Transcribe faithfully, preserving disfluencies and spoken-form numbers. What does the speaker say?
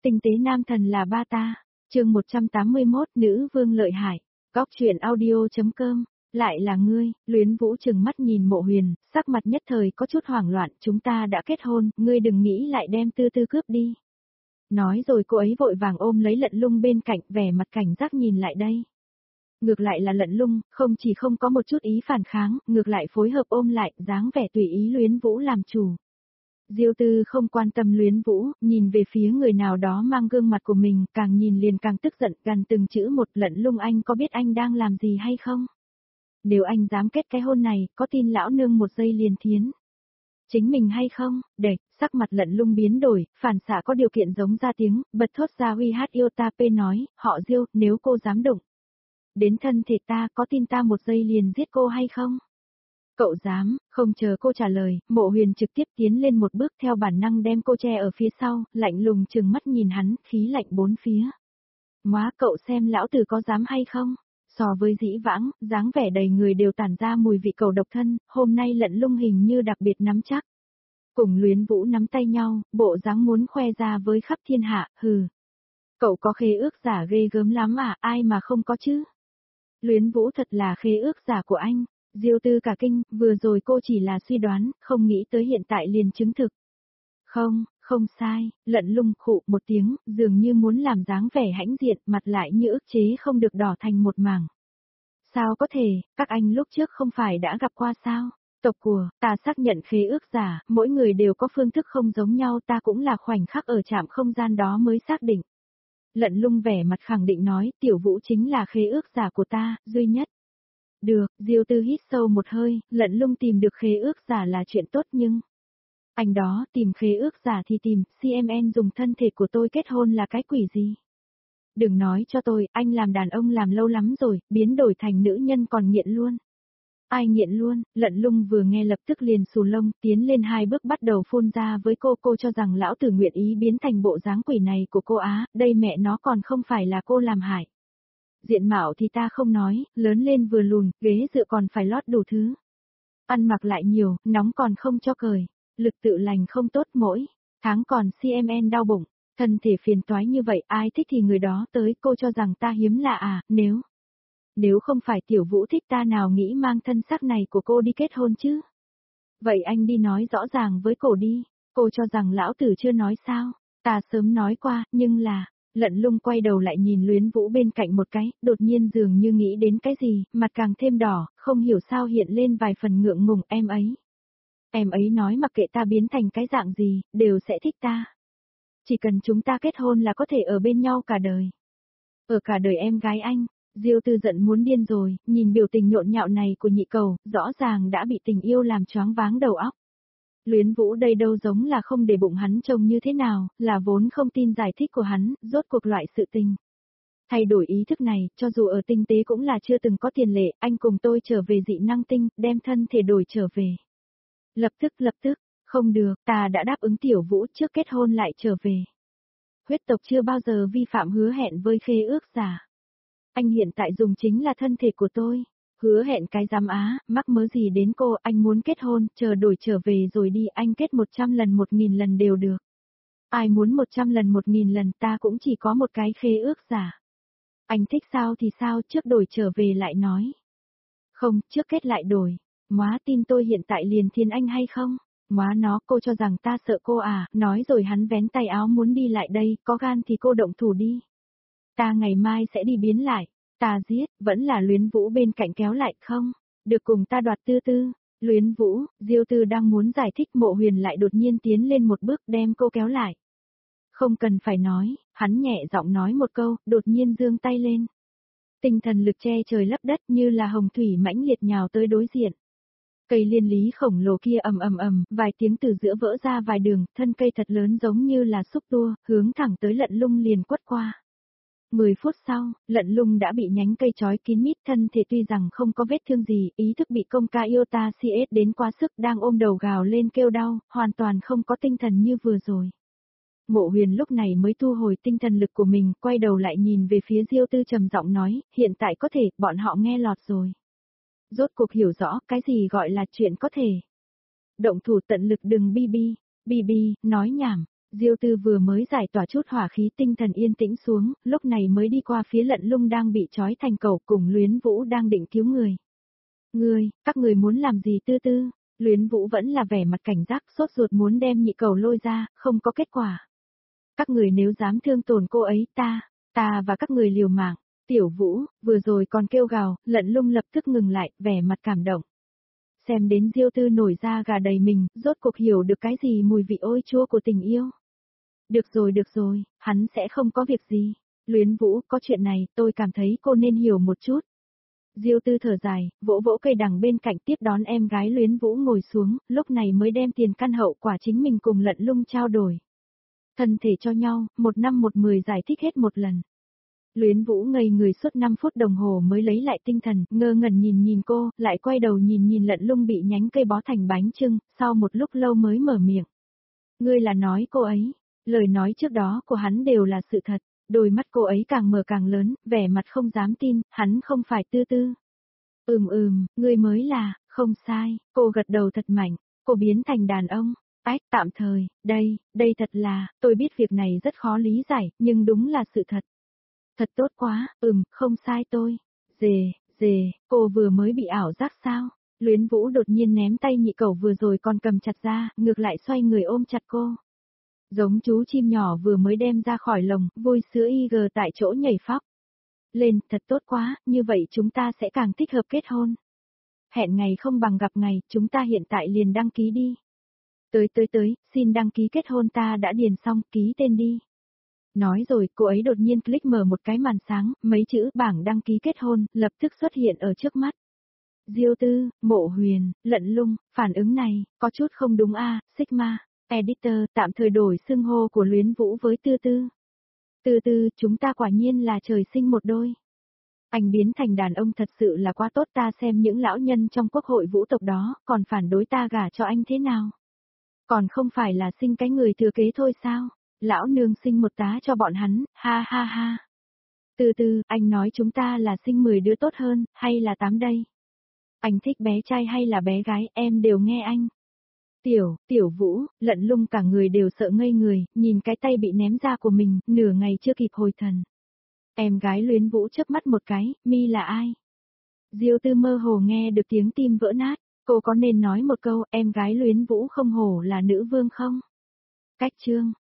Tinh tế nam thần là ba ta. Chương một trăm tám mươi mốt, nữ vương lợi hại. Góc truyện audio chấm com. Lại là ngươi. Luyến Vũ trừng mắt nhìn Mộ Huyền, sắc mặt nhất thời có chút hoảng loạn, chúng ta đã kết hôn, ngươi đừng nghĩ lại đem Tư Tư cướp đi. Nói rồi cô ấy vội vàng ôm lấy Lận Lung bên cạnh, vẻ mặt cảnh giác nhìn lại đây. Ngược lại là Lận Lung, không chỉ không có một chút ý phản kháng, ngược lại phối hợp ôm lại, dáng vẻ tùy ý Luyến Vũ làm chủ. Diêu Tư không quan tâm Luyến Vũ, nhìn về phía người nào đó mang gương mặt của mình, càng nhìn liền càng tức giận, gần từng chữ một. Lận Lung, anh có biết anh đang làm gì hay không? Nếu anh dám kết cái hôn này, có tin lão nương một giây liền thiến chính mình hay không? Đệt, sắc mặt Lận Lung biến đổi, phản xạ có điều kiện giống ra tiếng, bật thốt ra uy hát yêu ta p nói, họ Diêu, nếu cô dám đụng đến thân thể ta, có tin ta một giây liền giết cô hay không? Cậu dám? Không chờ cô trả lời, Mộ Huyền trực tiếp tiến lên một bước, theo bản năng đem cô che ở phía sau, lạnh lùng trừng mắt nhìn hắn, khí lạnh bốn phía. Móa, cậu xem lão tử có dám hay không? So với dĩ vãng, dáng vẻ đầy người đều tản ra mùi vị cầu độc thân, hôm nay Lận Lung hình như đặc biệt nắm chắc. Cùng Luyến Vũ nắm tay nhau, bộ dáng muốn khoe ra với khắp thiên hạ, hừ. Cậu có khế ước giả ghê gớm lắm à, ai mà không có chứ? Luyến Vũ thật là khế ước giả của anh. Diêu Tư cả kinh, vừa rồi cô chỉ là suy đoán, không nghĩ tới hiện tại liền chứng thực. Không, không sai, Lận Lung khụ một tiếng, dường như muốn làm dáng vẻ hãnh diện, mặt lại như ức chế không được đỏ thành một mảng. Sao có thể, các anh lúc trước không phải đã gặp qua sao? Tộc của, ta xác nhận khế ước giả, mỗi người đều có phương thức không giống nhau, ta cũng là khoảnh khắc ở trạm không gian đó mới xác định. Lận Lung vẻ mặt khẳng định nói, Tiểu Vũ chính là khế ước giả của ta, duy nhất. Được, Diêu Tư hít sâu một hơi, Lận Lung tìm được khế ước giả là chuyện tốt nhưng... Anh đó, tìm khế ước giả thì tìm, xê em en dùng thân thể của tôi kết hôn là cái quỷ gì? Đừng nói cho tôi, anh làm đàn ông làm lâu lắm rồi, biến đổi thành nữ nhân còn nghiện luôn. Ai nghiện luôn? Lận Lung vừa nghe lập tức liền xù lông, tiến lên hai bước bắt đầu phun ra với cô, cô cho rằng lão tử nguyện ý biến thành bộ dáng quỷ này của cô á, đây mẹ nó còn không phải là cô làm hại. Diện mạo thì ta không nói, lớn lên vừa lùn, ghế dựa còn phải lót đủ thứ. Ăn mặc lại nhiều, nóng còn không cho cởi, lực tự lành không tốt mỗi tháng còn xê em en đau bụng, thân thể phiền toái như vậy ai thích thì người đó tới, cô cho rằng ta hiếm lạ à, nếu... Nếu không phải Tiểu Vũ thích ta nào nghĩ mang thân xác này của cô đi kết hôn chứ? Vậy anh đi nói rõ ràng với cô đi, cô cho rằng lão tử chưa nói sao, ta sớm nói qua, nhưng là... Lận Lung quay đầu lại nhìn Luyến Vũ bên cạnh một cái, đột nhiên dường như nghĩ đến cái gì, mặt càng thêm đỏ, không hiểu sao hiện lên vài phần ngượng ngùng, em ấy. Em ấy nói mặc kệ ta biến thành cái dạng gì, đều sẽ thích ta. Chỉ cần chúng ta kết hôn là có thể ở bên nhau cả đời. Ở cả đời em gái anh. Diêu Tư giận muốn điên rồi, nhìn biểu tình nhộn nhạo này của nhị cầu, rõ ràng đã bị tình yêu làm choáng váng đầu óc. Luyến Vũ đây đâu giống là không để bụng hắn trông như thế nào, là vốn không tin giải thích của hắn, rốt cuộc loại sự tình. Thay đổi ý thức này, cho dù ở tinh tế cũng là chưa từng có tiền lệ, anh cùng tôi trở về dị năng tinh, đem thân thể đổi trở về. Lập tức, lập tức, không được, ta đã đáp ứng Tiểu Vũ trước kết hôn lại trở về. Huyết tộc chưa bao giờ vi phạm hứa hẹn với khế ước giả. Anh hiện tại dùng chính là thân thể của tôi. Hứa hẹn cái giám á, mắc mớ gì đến cô, anh muốn kết hôn, chờ đổi trở về rồi đi, anh kết một trăm lần một nghìn lần đều được. Ai muốn một trăm lần một nghìn lần, ta cũng chỉ có một cái khế ước giả. Anh thích sao thì sao, trước đổi trở về lại nói. Không, trước kết lại đổi. Móa tin tôi hiện tại liền thiên anh hay không? Móa nó, cô cho rằng ta sợ cô à, nói rồi hắn vén tay áo muốn đi lại đây, có gan thì cô động thủ đi. Ta ngày mai sẽ đi biến lại. Ta giết, vẫn là Luyến Vũ bên cạnh kéo lại không? Được cùng ta đoạt Tư Tư. Luyến Vũ, Diêu Tư đang muốn giải thích, Mộ Huyền lại đột nhiên tiến lên một bước đem cô kéo lại. Không cần phải nói, hắn nhẹ giọng nói một câu, đột nhiên giương tay lên. Tinh thần lực che trời lấp đất như là hồng thủy mãnh liệt nhào tới đối diện. Cây liên lý khổng lồ kia ầm ầm ầm, vài tiếng từ giữa vỡ ra vài đường, thân cây thật lớn giống như là xúc tua, hướng thẳng tới Lận Lung liền quất qua. Mười phút sau, Lận Lung đã bị nhánh cây trói kín mít, thân thể tuy rằng không có vết thương gì, ý thức bị công ca Iota xê ét đến quá sức, đang ôm đầu gào lên kêu đau, hoàn toàn không có tinh thần như vừa rồi. Mộ Huyền lúc này mới thu hồi tinh thần lực của mình, quay đầu lại nhìn về phía Diêu Tư trầm giọng nói, hiện tại có thể, bọn họ nghe lọt rồi. Rốt cuộc hiểu rõ, cái gì gọi là chuyện có thể. Động thủ tận lực đừng bi bi, bi bi, nói nhảm. Diêu Tư vừa mới giải tỏa chút hỏa khí, tinh thần yên tĩnh xuống, lúc này mới đi qua phía Lận Lung đang bị trói thành cẩu cùng Luyến Vũ đang định cứu người. Ngươi, các người muốn làm gì Tư Tư? Luyến Vũ vẫn là vẻ mặt cảnh giác, sốt ruột muốn đem nhị cẩu lôi ra, không có kết quả. Các người nếu dám thương tổn cô ấy ta, ta và các người liều mạng. Tiểu Vũ, vừa rồi còn kêu gào, Lận Lung lập tức ngừng lại, vẻ mặt cảm động. Xem đến Diêu Tư nổi da gà đầy mình, rốt cuộc hiểu được cái gì mùi vị ôi chua của tình yêu. Được rồi được rồi, hắn sẽ không có việc gì. Luyến Vũ, có chuyện này, tôi cảm thấy cô nên hiểu một chút. Diêu Tư thở dài, vỗ vỗ cây đằng bên cạnh tiếp đón em gái Luyến Vũ ngồi xuống, lúc này mới đem tiền căn hậu quả chính mình cùng Lận Lung trao đổi. Thân thể cho nhau, một năm một mười giải thích hết một lần. Luyến Vũ ngây người suốt năm phút đồng hồ mới lấy lại tinh thần, ngơ ngẩn nhìn nhìn cô, lại quay đầu nhìn nhìn Lận Lung bị nhánh cây bó thành bánh chưng, sau một lúc lâu mới mở miệng. Ngươi là nói cô ấy, lời nói trước đó của hắn đều là sự thật, đôi mắt cô ấy càng mở càng lớn, vẻ mặt không dám tin, hắn không phải Tư Tư. Ừm ừm, ngươi mới là, không sai, cô gật đầu thật mạnh, cô biến thành đàn ông. Ách, tạm thời, đây, đây thật là, tôi biết việc này rất khó lý giải, nhưng đúng là sự thật. Thật tốt quá, ừm, không sai tôi. Dề, dề, cô vừa mới bị ảo giác sao? Luyến Vũ đột nhiên ném tay nhị cẩu vừa rồi còn cầm chặt ra, ngược lại xoay người ôm chặt cô. Giống chú chim nhỏ vừa mới đem ra khỏi lồng, vui sữa y gờ tại chỗ nhảy phóc. Lên, thật tốt quá, như vậy chúng ta sẽ càng thích hợp kết hôn. Hẹn ngày không bằng gặp ngày, chúng ta hiện tại liền đăng ký đi. Tới tới tới, xin đăng ký kết hôn ta đã điền xong, ký tên đi. Nói rồi, cô ấy đột nhiên click mở một cái màn sáng, mấy chữ bảng đăng ký kết hôn, lập tức xuất hiện ở trước mắt. Diêu Tư, Mộ Huyền, Lận Lung, phản ứng này, có chút không đúng a, Sigma, editor, tạm thời đổi xưng hô của Luyến Vũ với Tư Tư. Tư Tư, chúng ta quả nhiên là trời sinh một đôi. Anh biến thành đàn ông thật sự là quá tốt, ta xem những lão nhân trong quốc hội vũ tộc đó, còn phản đối ta gả cho anh thế nào? Còn không phải là sinh cái người thừa kế thôi sao? Lão nương sinh một tá cho bọn hắn, ha ha ha. Từ từ, anh nói chúng ta là sinh mười đứa tốt hơn, hay là tám đây? Anh thích bé trai hay là bé gái, em đều nghe anh. Tiểu, tiểu Vũ, Lận Lung cả người đều sợ ngây người, nhìn cái tay bị ném ra của mình, nửa ngày chưa kịp hồi thần. Em gái Luyến Vũ chớp mắt một cái, mi là ai? Diêu Tư mơ hồ nghe được tiếng tim vỡ nát, cô có nên nói một câu, em gái Luyến Vũ không hổ là nữ vương không? Cách chương.